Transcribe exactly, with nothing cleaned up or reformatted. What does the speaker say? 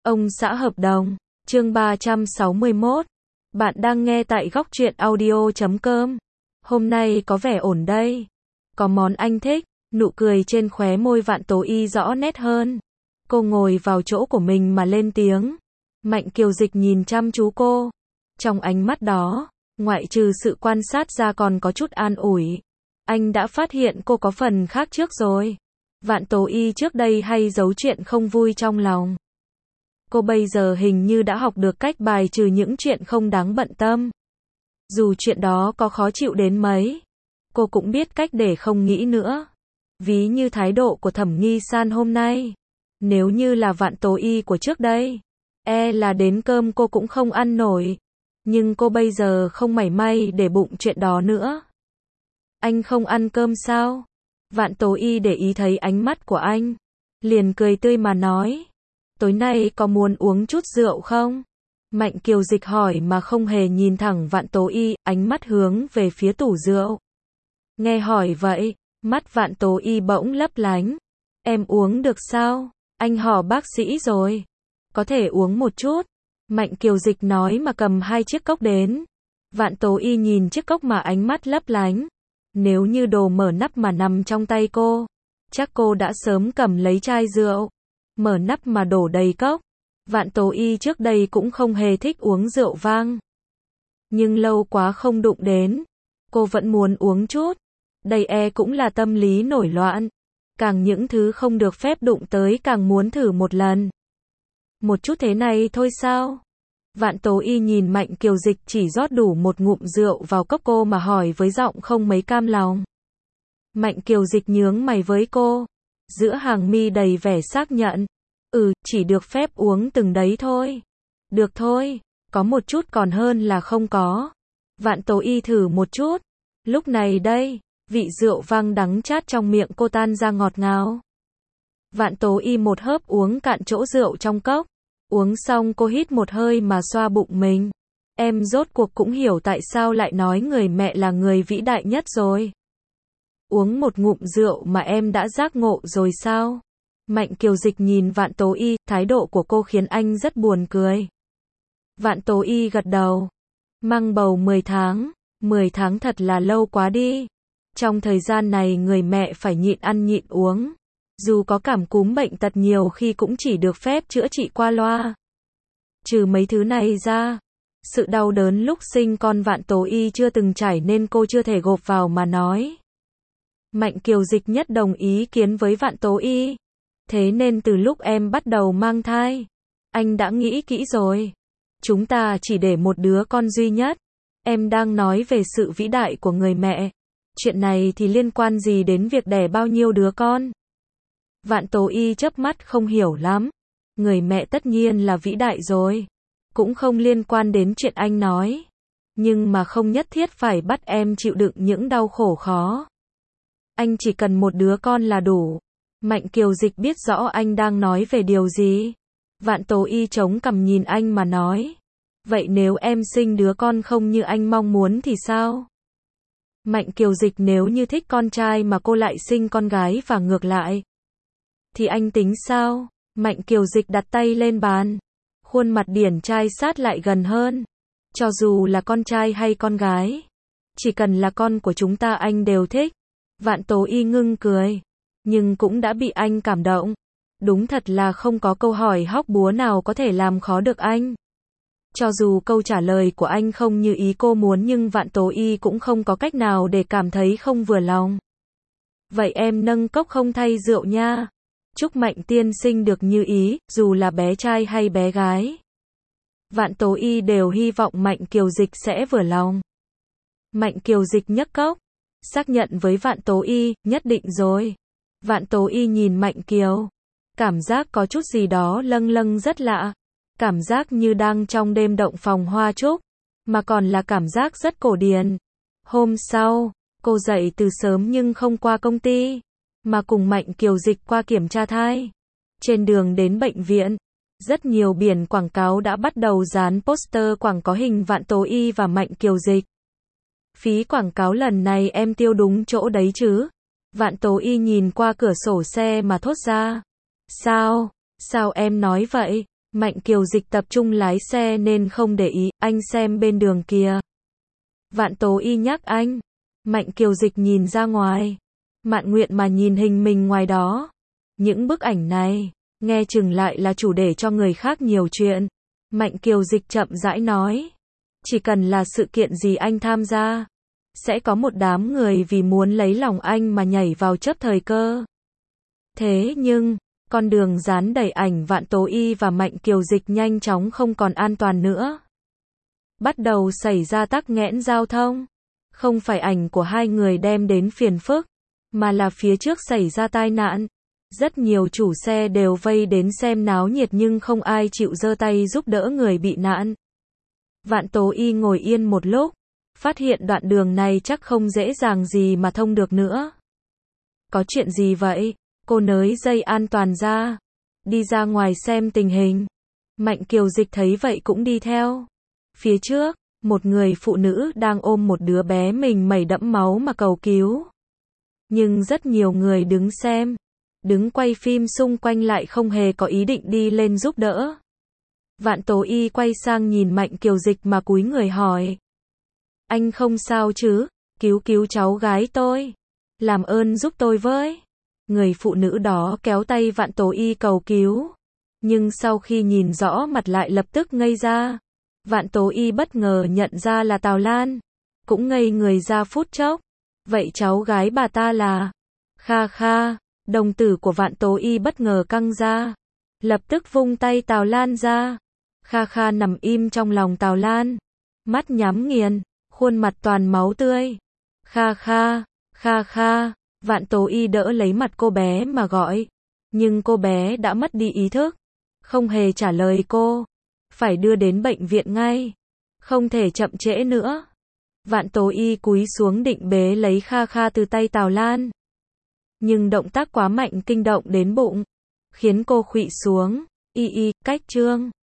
Ông xã hợp đồng, chương ba trăm sáu mươi mốt. Bạn đang nghe tại góc truyện audio chấm com. Hôm nay có vẻ ổn đây. Có món anh thích, nụ cười trên khóe môi Vạn Tố Y rõ nét hơn. Cô ngồi vào chỗ của mình mà lên tiếng. Mạnh Kiều Dịch nhìn chăm chú cô. Trong ánh mắt đó, ngoại trừ sự quan sát ra còn có chút an ủi. Anh đã phát hiện cô có phần khác trước rồi. Vạn Tố Y trước đây hay giấu chuyện không vui trong lòng. Cô bây giờ hình như đã học được cách bài trừ những chuyện không đáng bận tâm. Dù chuyện đó có khó chịu đến mấy, cô cũng biết cách để không nghĩ nữa. Ví như thái độ của Thẩm Nghi San hôm nay. Nếu như là Vạn Tố Y của trước đây, e là đến cơm cô cũng không ăn nổi. Nhưng cô bây giờ không mảy may để bụng chuyện đó nữa. Anh không ăn cơm sao? Vạn Tố Y để ý thấy ánh mắt của anh, liền cười tươi mà nói. Tối nay có muốn uống chút rượu không? Mạnh Kiều Dịch hỏi mà không hề nhìn thẳng Vạn Tố Y, ánh mắt hướng về phía tủ rượu. Nghe hỏi vậy, mắt Vạn Tố Y bỗng lấp lánh. Em uống được sao? Anh hỏi bác sĩ rồi. Có thể uống một chút. Mạnh Kiều Dịch nói mà cầm hai chiếc cốc đến. Vạn Tố Y nhìn chiếc cốc mà ánh mắt lấp lánh. Nếu như đồ mở nắp mà nằm trong tay cô, chắc cô đã sớm cầm lấy chai rượu, mở nắp mà đổ đầy cốc. Vạn Tố Y trước đây cũng không hề thích uống rượu vang. Nhưng lâu quá không đụng đến, cô vẫn muốn uống chút. Đây e cũng là tâm lý nổi loạn. Càng những thứ không được phép đụng tới càng muốn thử một lần. Một chút thế này thôi sao? Vạn Tố Y nhìn Mạnh Kiều Dịch chỉ rót đủ một ngụm rượu vào cốc cô mà hỏi với giọng không mấy cam lòng. Mạnh Kiều Dịch nhướng mày với cô, giữa hàng mi đầy vẻ xác nhận. Ừ, chỉ được phép uống từng đấy thôi. Được thôi, có một chút còn hơn là không có. Vạn Tố Y thử một chút. Lúc này đây, vị rượu vang đắng chát trong miệng cô tan ra ngọt ngào. Vạn Tố Y một hớp uống cạn chỗ rượu trong cốc. Uống xong cô hít một hơi mà xoa bụng mình. Em rốt cuộc cũng hiểu tại sao lại nói người mẹ là người vĩ đại nhất rồi. Uống một ngụm rượu mà em đã giác ngộ rồi sao? Mạnh Kiều Dịch nhìn Vạn Tố Y, thái độ của cô khiến anh rất buồn cười. Vạn Tố Y gật đầu. Mang bầu mười tháng, mười tháng thật là lâu quá đi. Trong thời gian này người mẹ phải nhịn ăn nhịn uống. Dù có cảm cúm bệnh tật nhiều khi cũng chỉ được phép chữa trị qua loa. Trừ mấy thứ này ra, sự đau đớn lúc sinh con Vạn Tố Y chưa từng trải nên cô chưa thể gộp vào mà nói. Mạnh Kiều Dịch nhất đồng ý kiến với Vạn Tố Y. Thế nên từ lúc em bắt đầu mang thai, anh đã nghĩ kỹ rồi. Chúng ta chỉ để một đứa con duy nhất. Em đang nói về sự vĩ đại của người mẹ. Chuyện này thì liên quan gì đến việc đẻ bao nhiêu đứa con? Vạn Tố Y chớp mắt không hiểu lắm. Người mẹ tất nhiên là vĩ đại rồi. Cũng không liên quan đến chuyện anh nói. Nhưng mà không nhất thiết phải bắt em chịu đựng những đau khổ khó. Anh chỉ cần một đứa con là đủ. Mạnh Kiều Dịch biết rõ anh đang nói về điều gì. Vạn Tố Y chống cằm nhìn anh mà nói. Vậy nếu em sinh đứa con không như anh mong muốn thì sao? Mạnh Kiều Dịch nếu như thích con trai mà cô lại sinh con gái và ngược lại. Thì anh tính sao? Mạnh Kiều Dịch đặt tay lên bàn. Khuôn mặt điển trai sát lại gần hơn. Cho dù là con trai hay con gái, chỉ cần là con của chúng ta anh đều thích. Vạn Tố Y ngưng cười. Nhưng cũng đã bị anh cảm động. Đúng thật là không có câu hỏi hóc búa nào có thể làm khó được anh. Cho dù câu trả lời của anh không như ý cô muốn nhưng Vạn Tố Y cũng không có cách nào để cảm thấy không vừa lòng. Vậy em nâng cốc không thay rượu nha. Chúc Mạnh tiên sinh được như ý, dù là bé trai hay bé gái. Vạn Tố Y đều hy vọng Mạnh Kiều Dịch sẽ vừa lòng. Mạnh Kiều Dịch nhấc cốc, xác nhận với Vạn Tố Y, nhất định rồi. Vạn Tố Y nhìn Mạnh Kiều. Cảm giác có chút gì đó lâng lâng rất lạ. Cảm giác như đang trong đêm động phòng hoa trúc. Mà còn là cảm giác rất cổ điển. Hôm sau, cô dậy từ sớm nhưng không qua công ty. Mà cùng Mạnh Kiều Dịch qua kiểm tra thai. Trên đường đến bệnh viện, rất nhiều biển quảng cáo đã bắt đầu dán poster quảng có hình Vạn Tố Y và Mạnh Kiều Dịch. Phí quảng cáo lần này em tiêu đúng chỗ đấy chứ? Vạn Tố Y nhìn qua cửa sổ xe mà thốt ra. Sao? Sao em nói vậy? Mạnh Kiều Dịch tập trung lái xe nên không để ý, anh xem bên đường kìa. Vạn Tố Y nhắc anh. Mạnh Kiều Dịch nhìn ra ngoài. Mạn nguyện mà nhìn hình mình ngoài đó. Những bức ảnh này, nghe chừng lại là chủ đề cho người khác nhiều chuyện. Mạnh Kiều Dịch chậm rãi nói. Chỉ cần là sự kiện gì anh tham gia, sẽ có một đám người vì muốn lấy lòng anh mà nhảy vào chấp thời cơ. Thế nhưng, con đường dán đầy ảnh Vạn Tố Y và Mạnh Kiều Dịch nhanh chóng không còn an toàn nữa. Bắt đầu xảy ra tắc nghẽn giao thông. Không phải ảnh của hai người đem đến phiền phức, mà là phía trước xảy ra tai nạn. Rất nhiều chủ xe đều vây đến xem náo nhiệt nhưng không ai chịu giơ tay giúp đỡ người bị nạn. Vạn Tố Y ngồi yên một lúc, phát hiện đoạn đường này chắc không dễ dàng gì mà thông được nữa. Có chuyện gì vậy? Cô nới dây an toàn ra, đi ra ngoài xem tình hình. Mạnh Kiều Dịch thấy vậy cũng đi theo. Phía trước, một người phụ nữ đang ôm một đứa bé mình mẩy đẫm máu mà cầu cứu. Nhưng rất nhiều người đứng xem, đứng quay phim xung quanh lại không hề có ý định đi lên giúp đỡ. Vạn Tố Y quay sang nhìn Mạnh Kiều Dịch mà cúi người hỏi. Anh không sao chứ? Cứu cứu cháu gái tôi. Làm ơn giúp tôi với. Người phụ nữ đó kéo tay Vạn Tố Y cầu cứu. Nhưng sau khi nhìn rõ mặt lại lập tức ngây ra. Vạn Tố Y bất ngờ nhận ra là Tào Lan. Cũng ngây người ra phút chốc. Vậy cháu gái bà ta là... Kha kha, đồng tử của Vạn Tố Y bất ngờ căng ra. Lập tức vung tay Tào Lan ra. Kha kha nằm im trong lòng Tào Lan. Mắt nhắm nghiền, khuôn mặt toàn máu tươi. Kha kha, kha kha, Vạn Tố Y đỡ lấy mặt cô bé mà gọi. Nhưng cô bé đã mất đi ý thức. Không hề trả lời cô. Phải đưa đến bệnh viện ngay. Không thể chậm trễ nữa. Vạn Tố Y cúi xuống định bế lấy Kha kha từ tay Tào Lan. Nhưng động tác quá mạnh kinh động đến bụng. Khiến cô khuỵu xuống. Y y, cách chương.